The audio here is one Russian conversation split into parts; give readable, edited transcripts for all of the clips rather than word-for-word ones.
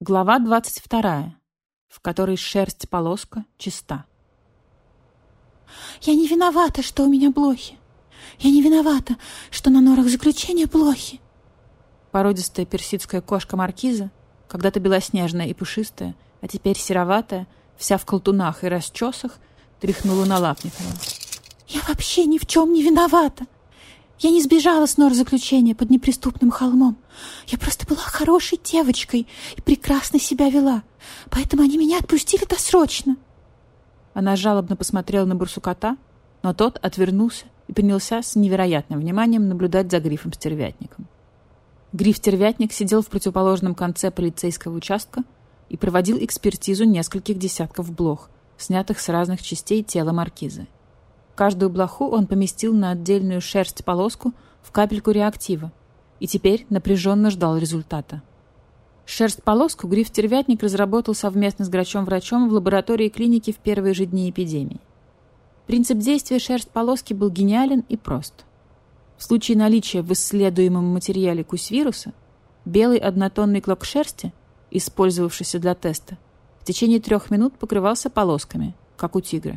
Глава 22, в которой шерсть-полоска чиста. «Я не виновата, что у меня блохи. Я не виновата, что на норах заключения блохи». Породистая персидская кошка маркиза, когда-то белоснежная и пушистая, а теперь сероватая, вся в колтунах и расчесах, тряхнула налапниками. «Я вообще ни в чем не виновата. Я не сбежала с нор заключения под неприступным холмом. Я просто была хорошей девочкой и прекрасно себя вела, поэтому они меня отпустили досрочно». Она жалобно посмотрела на барсукота, но тот отвернулся и принялся с невероятным вниманием наблюдать за Грифом-стервятником. Гриф-стервятник сидел в противоположном конце полицейского участка и проводил экспертизу нескольких десятков блох, снятых с разных частей тела маркизы. Каждую блоху он поместил на отдельную шерсть-полоску в капельку реактива и теперь напряженно ждал результата. Шерсть-полоску Гриф-стервятник разработал совместно с Грачом-врачом в лаборатории клиники в первые же дни эпидемии. Принцип действия шерсть-полоски был гениален и прост. В случае наличия в исследуемом материале кусь-вируса белый однотонный клок шерсти, использовавшийся для теста, в течение 3 минут покрывался полосками, как у тигра.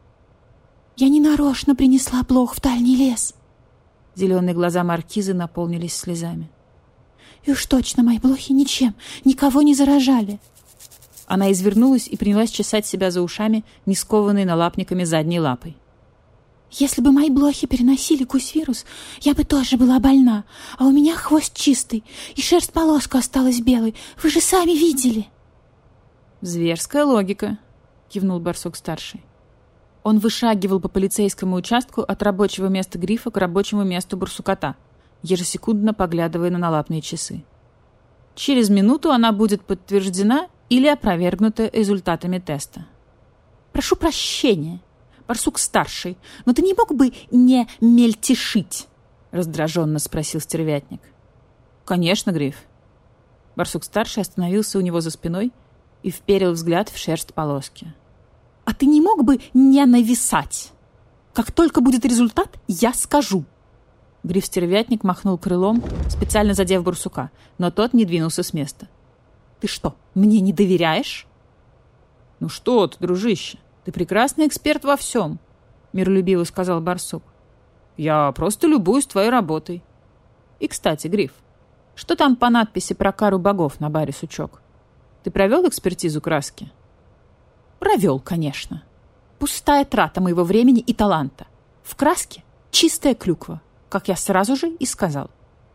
«Я не нарочно принесла блох в дальний лес». Зеленые глаза маркизы наполнились слезами. «И уж точно мои блохи ничем, никого не заражали». Она извернулась и принялась чесать себя за ушами, не скованной налапниками задней лапой. «Если бы мои блохи переносили кусь-вирус, я бы тоже была больна, а у меня хвост чистый, и шерсть-полоска осталась белой. Вы же сами видели». «Зверская логика», — кивнул барсук-старший. Он вышагивал по полицейскому участку от рабочего места Грифа к рабочему месту барсукота, ежесекундно поглядывая на налапные часы. Через минуту она будет подтверждена или опровергнута результатами теста. «Прошу прощения, барсук-старший, но ты не мог бы не мельтешить?» — раздраженно спросил стервятник. «Конечно, Гриф». Барсук-старший остановился у него за спиной и вперил взгляд в шерсть полоски. «А ты не мог бы не нависать? Как только будет результат, я скажу». Гриф-стервятник махнул крылом, специально задев барсука, но тот не двинулся с места. «Ты что, мне не доверяешь?» «Ну что ты, дружище, ты прекрасный эксперт во всем», — миролюбиво сказал барсук. «Я просто любуюсь твоей работой. И, кстати, Гриф, что там по надписи про кару богов на баре «Сучок»? Ты провел экспертизу краски?» «Провел, конечно. Пустая трата моего времени и таланта. В краске чистая клюква, как я сразу же и сказал».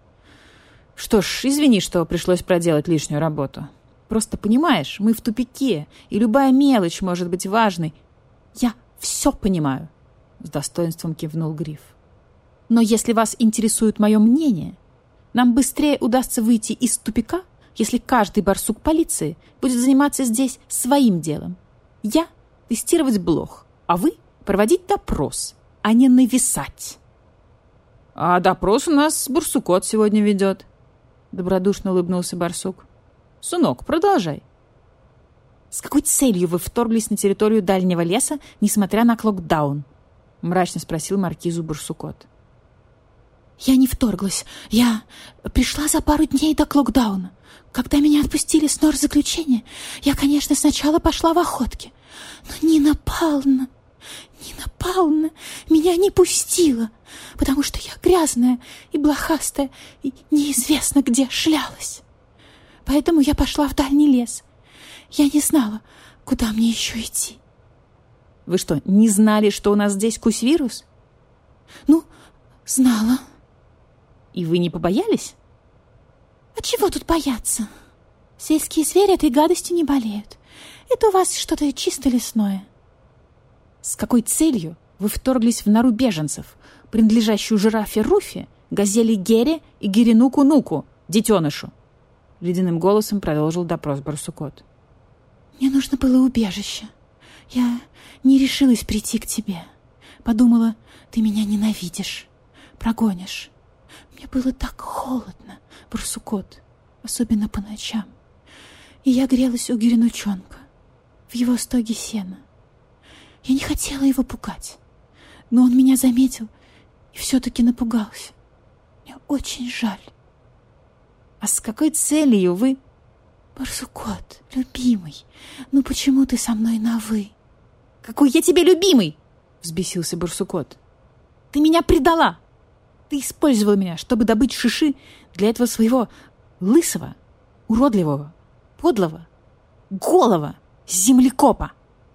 «Что ж, извини, что пришлось проделать лишнюю работу. Просто, понимаешь, мы в тупике, и любая мелочь может быть важной». «Я все понимаю», — с достоинством кивнул Гриф. «Но если вас интересует мое мнение, нам быстрее удастся выйти из тупика, если каждый барсук полиции будет заниматься здесь своим делом. Я — тестировать блох, а вы — проводить допрос, а не нависать». «А допрос у нас барсукот сегодня ведет», — добродушно улыбнулся барсук. «Сынок, продолжай». «С какой целью вы вторглись на территорию дальнего леса, несмотря на клокдаун?» — мрачно спросил маркизу барсукот. «Я не вторглась. Я пришла за пару дней до клокдауна. Когда меня отпустили с нор заключения, я, конечно, сначала пошла в охотки. Но Нина Павловна меня не пустила, потому что я грязная и блохастая и неизвестно где шлялась. Поэтому я пошла в дальний лес. Я не знала, куда мне еще идти». «Вы что, не знали, что у нас здесь кусь-вирус?» «Ну, знала». «И вы не побоялись?» «А чего тут бояться? Сельские звери этой гадостью не болеют. Это у вас что-то чисто лесное». «С какой целью вы вторглись в нору беженцев, принадлежащую жирафе Руфи, газели Гере и Геринуку Нуку, детенышу?» Ледяным голосом продолжил допрос барсукот. «Мне нужно было убежище. Я не решилась прийти к тебе. Подумала, ты меня ненавидишь, прогонишь. Мне было так холодно, барсукот, особенно по ночам. И я грелась у Геринучонка, в его стоге сена. Я не хотела его пугать, но он меня заметил и все-таки напугался. Мне очень жаль». «А с какой целью вы...» Барсукот, любимый, ну почему ты со мной на «вы»? Какой я тебе любимый? Взбесился Барсукот. Ты меня предала. Ты использовала меня, чтобы добыть шиши для этого своего лысого, уродливого, подлого, голого землекопа.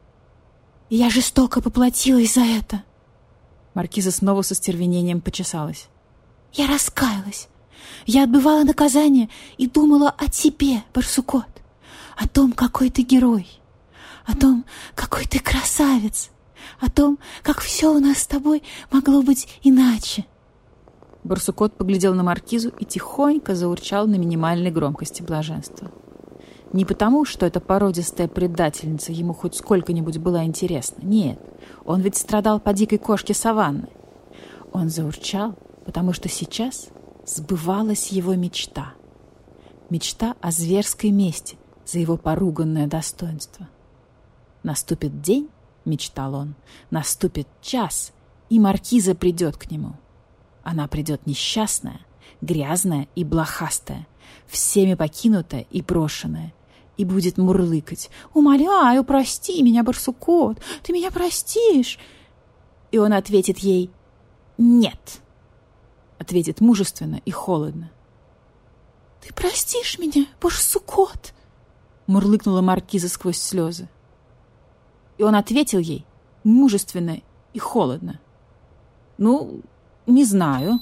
И я жестоко поплатилась за это. Маркиза снова со стервенением почесалась. Я раскаялась. Я отбывала наказание и думала о тебе, Барсукот. О том, какой ты герой. О том, какой ты красавец. О том, как все у нас с тобой могло быть иначе. Барсукот поглядел на Маркизу и тихонько заурчал на минимальной громкости блаженства. Не потому, что эта породистая предательница ему хоть сколько-нибудь была интересна. Нет, он ведь страдал по дикой кошке саванны. Он заурчал, потому что сейчас сбывалась его мечта. Мечта о зверской мести за его поруганное достоинство. Наступит день, мечтал он, наступит час, и Маркиза придет к нему. Она придет несчастная, грязная и блохастая, всеми покинутая и брошенная, и будет мурлыкать: «Умоляю, прости меня, Барсукот, ты меня простишь?» И он ответит ей: «Нет». Ответит мужественно и холодно. «Ты простишь меня, Барсукот?» Мурлыкнула Маркиза сквозь слезы. И он ответил ей мужественно и холодно: «Ну, не знаю.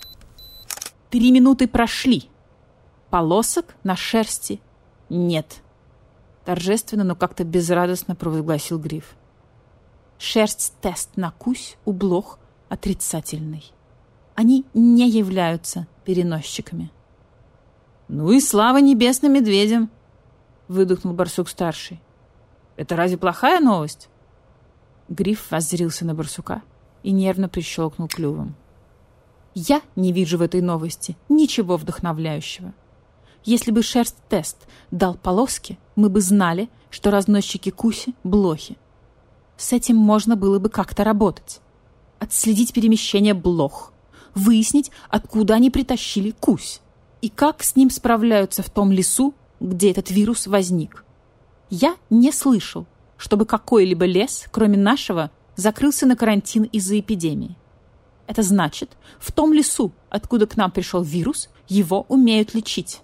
3 минуты прошли. Полосок на шерсти нет». Торжественно, но как-то безрадостно провозгласил Гриф. Шерсть-тест на кусь у блох отрицательный. Они не являются переносчиками. «Ну и слава небесным медведям!» — выдохнул Барсук-старший. «Это разве плохая новость?» Гриф воззрился на Барсука и нервно прищелкнул клювом. «Я не вижу в этой новости ничего вдохновляющего. Если бы шерсть-тест дал полоски, мы бы знали, что разносчики куси — блохи. С этим можно было бы как-то работать. Отследить перемещение блох, выяснить, откуда они притащили кусь и как с ним справляются в том лесу, где этот вирус возник. Я не слышал, чтобы какой-либо лес, кроме нашего, закрылся на карантин из-за эпидемии. Это значит, в том лесу, откуда к нам пришел вирус, его умеют лечить.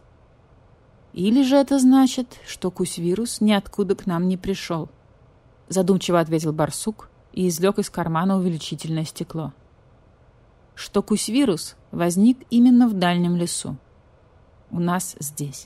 Или же это значит, что кусь-вирус ниоткуда к нам не пришел?» Задумчиво ответил барсук и извлек из кармана увеличительное стекло. «Что кусь-вирус возник именно в дальнем лесу. У нас здесь».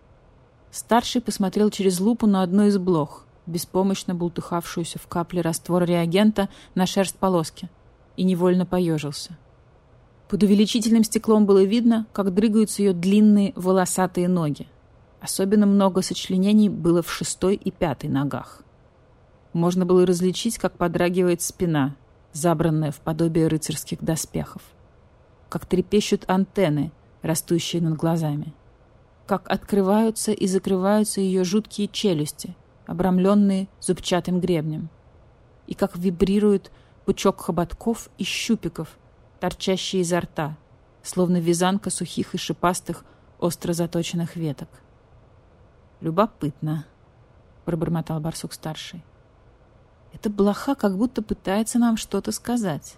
Старший посмотрел через лупу на одну из блох, беспомощно бултыхавшуюся в капле раствора реагента на шерсть полоски, и невольно поежился. Под увеличительным стеклом было видно, как дрыгаются ее длинные волосатые ноги. Особенно много сочленений было в 6 и 5 ногах. Можно было различить, как подрагивает спина, забранная в подобие рыцарских доспехов, как трепещут антенны, растущие над глазами, как открываются и закрываются ее жуткие челюсти, обрамленные зубчатым гребнем, и как вибрирует пучок хоботков и щупиков, торчащие изо рта, словно вязанка сухих и шипастых, остро заточенных веток. «Любопытно», — пробормотал барсук-старший. «Эта блоха как будто пытается нам что-то сказать».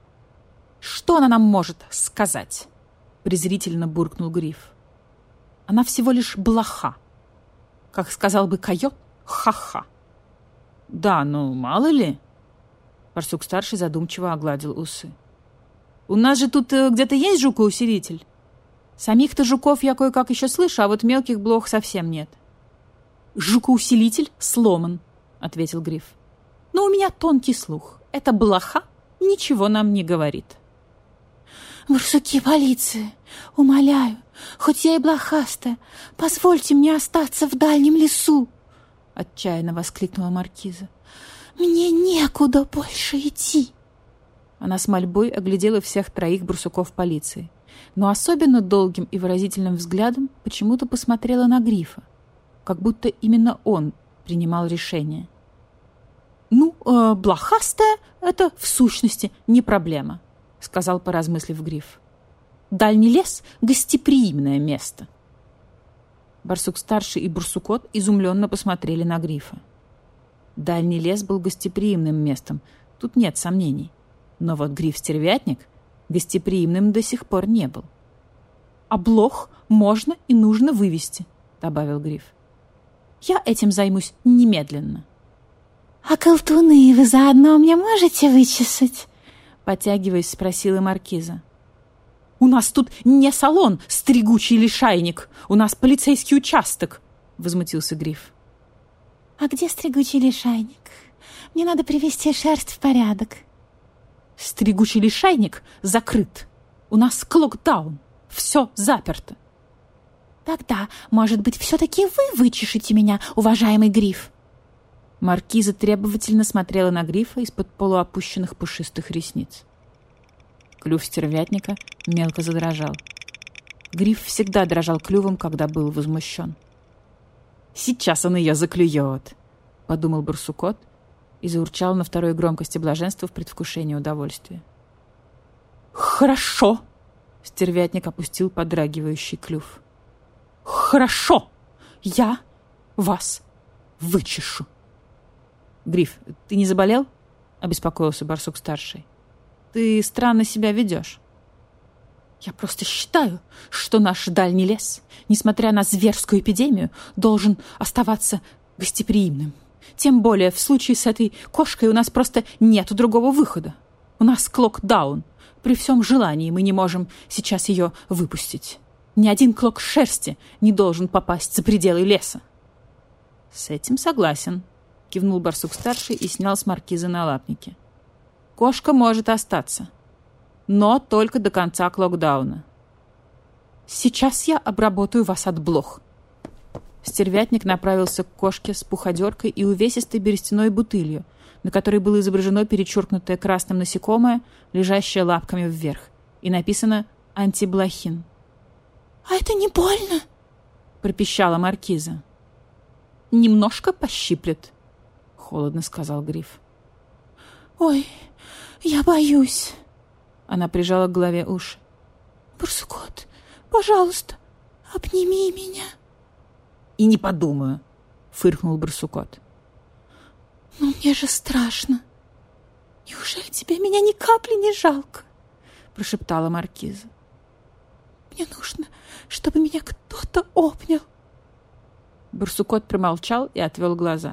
«Что она нам может сказать?» — презрительно буркнул Гриф. «Она всего лишь блоха. Как сказал бы койот, ха-ха». «Да, ну, мало ли». Барсук-старший задумчиво огладил усы. «У нас же тут где-то есть жукоусилитель? Самих-то жуков я кое-как еще слышу, а вот мелких блох совсем нет». «Жукоусилитель сломан», — ответил Гриф. «Но у меня тонкий слух. Эта блоха ничего нам не говорит». «Барсуки полиции, умоляю, хоть я и блохастая, позвольте мне остаться в дальнем лесу», — отчаянно воскликнула Маркиза. «Мне некуда больше идти». Она с мольбой оглядела всех 3 барсуков полиции, но особенно долгим и выразительным взглядом почему-то посмотрела на Грифа, как будто именно он принимал решение. «Ну, блохастая — это в сущности не проблема», — сказал, поразмыслив Гриф. «Дальний лес — гостеприимное место». Барсук-старший и Барсукот изумленно посмотрели на Грифа. Дальний лес был гостеприимным местом, тут нет сомнений. Но вот Гриф-стервятник гостеприимным до сих пор не был. «А блох можно и нужно вывести», — добавил Гриф. «Я этим займусь немедленно». «А колтуны вы заодно мне можете вычесать?» Потягиваясь, спросила маркиза. «У нас тут не салон, стригучий лишайник. У нас полицейский участок», — возмутился Гриф. «А где стригучий лишайник? Мне надо привести шерсть в порядок». «Стригучий лишайник закрыт. У нас клокдаун. Все заперто». «Тогда, может быть, все-таки вы вычешете меня, уважаемый Гриф?» Маркиза требовательно смотрела на Грифа из-под полуопущенных пушистых ресниц. Клюв стервятника мелко задрожал. Гриф всегда дрожал клювом, когда был возмущен. «Сейчас он ее заклюет», — подумал Барсукот и заурчал на второй громкости блаженства в предвкушении удовольствия. «Хорошо!» — стервятник опустил подрагивающий клюв. «Хорошо! Я вас вычешу!» «Гриф, ты не заболел?» — обеспокоился Барсук-старший. «Ты странно себя ведешь». «Я просто считаю, что наш дальний лес, несмотря на зверскую эпидемию, должен оставаться гостеприимным. Тем более в случае с этой кошкой у нас просто нет другого выхода. У нас клокдаун. При всем желании мы не можем сейчас ее выпустить. Ни один клок шерсти не должен попасть за пределы леса». «С этим согласен», — кивнул Барсук-старший и снял с маркизы налапники. «Кошка может остаться, но только до конца клокдауна. Сейчас я обработаю вас от блох». Стервятник направился к кошке с пуходеркой и увесистой берестяной бутылью, на которой было изображено перечеркнутое красным насекомое, лежащее лапками вверх, и написано «Антиблохин». «А это не больно?» — пропищала маркиза. «Немножко пощиплет», — холодно сказал Гриф. «Ой, я боюсь». Она прижала к голове уши. «Барсукот, пожалуйста, обними меня». «И не подумаю», — фыркнул Барсукот. «Но мне же страшно. Неужели тебе меня ни капли не жалко?» — прошептала маркиза. «Мне нужно, чтобы меня кто-то обнял». Барсукот промолчал и отвел глаза.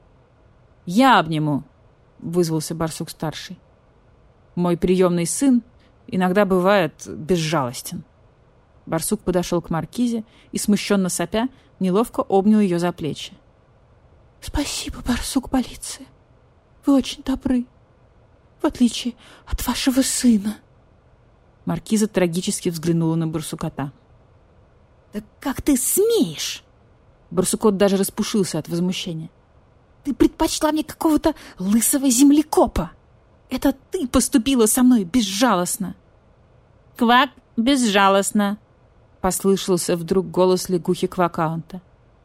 «Я обниму», — вызвался Барсук-старший. «Мой приемный сын иногда бывает безжалостен». Барсук подошел к маркизе и, смущенно сопя, неловко обнял ее за плечи. «Спасибо, Барсук-полиция. Вы очень добры, в отличие от вашего сына». Маркиза трагически взглянула на Барсукота. «Да как ты смеешь?» Барсукот даже распушился от возмущения. «Ты предпочла мне какого-то лысого землекопа. Это ты поступила со мной безжалостно». «Квак безжалостно», — послышался вдруг голос лягухи Квакаунта.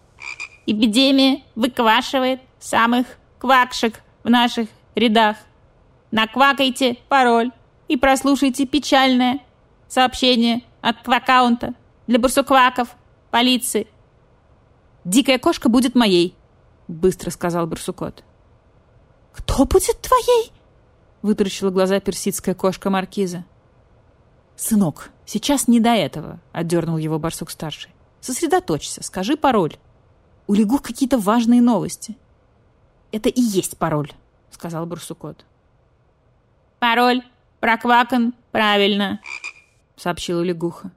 «Эпидемия выквашивает самых квакшек в наших рядах. Наквакайте пароль и прослушайте печальное сообщение от Квакаунта для барсукваков, полиции». «Дикая кошка будет моей», — быстро сказал Барсукот. «Кто будет твоей?» — вытаращила глаза персидская кошка маркиза. «Сынок, сейчас не до этого», — отдернул его Барсук-старший. «Сосредоточься, скажи пароль. У лягух какие-то важные новости». «Это и есть пароль», — сказал Барсукот. «Пароль проквакан правильно», — сообщила лягуха.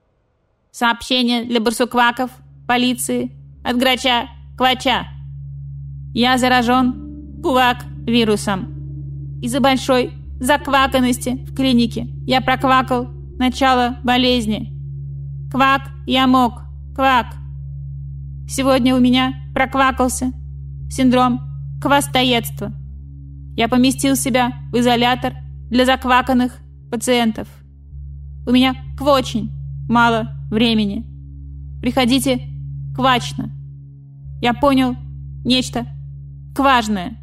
«Сообщение для барсукваков, полиции, от Грача Квача. Я заражен квак-вирусом. Из-за большой закваканности в клинике я проквакал начало болезни. Квак я мог, квак. Сегодня у меня проквакался синдром хвостоедства. Я поместил себя в изолятор для закваканных пациентов. У меня очень мало времени. Приходите квачно. Я понял нечто важное.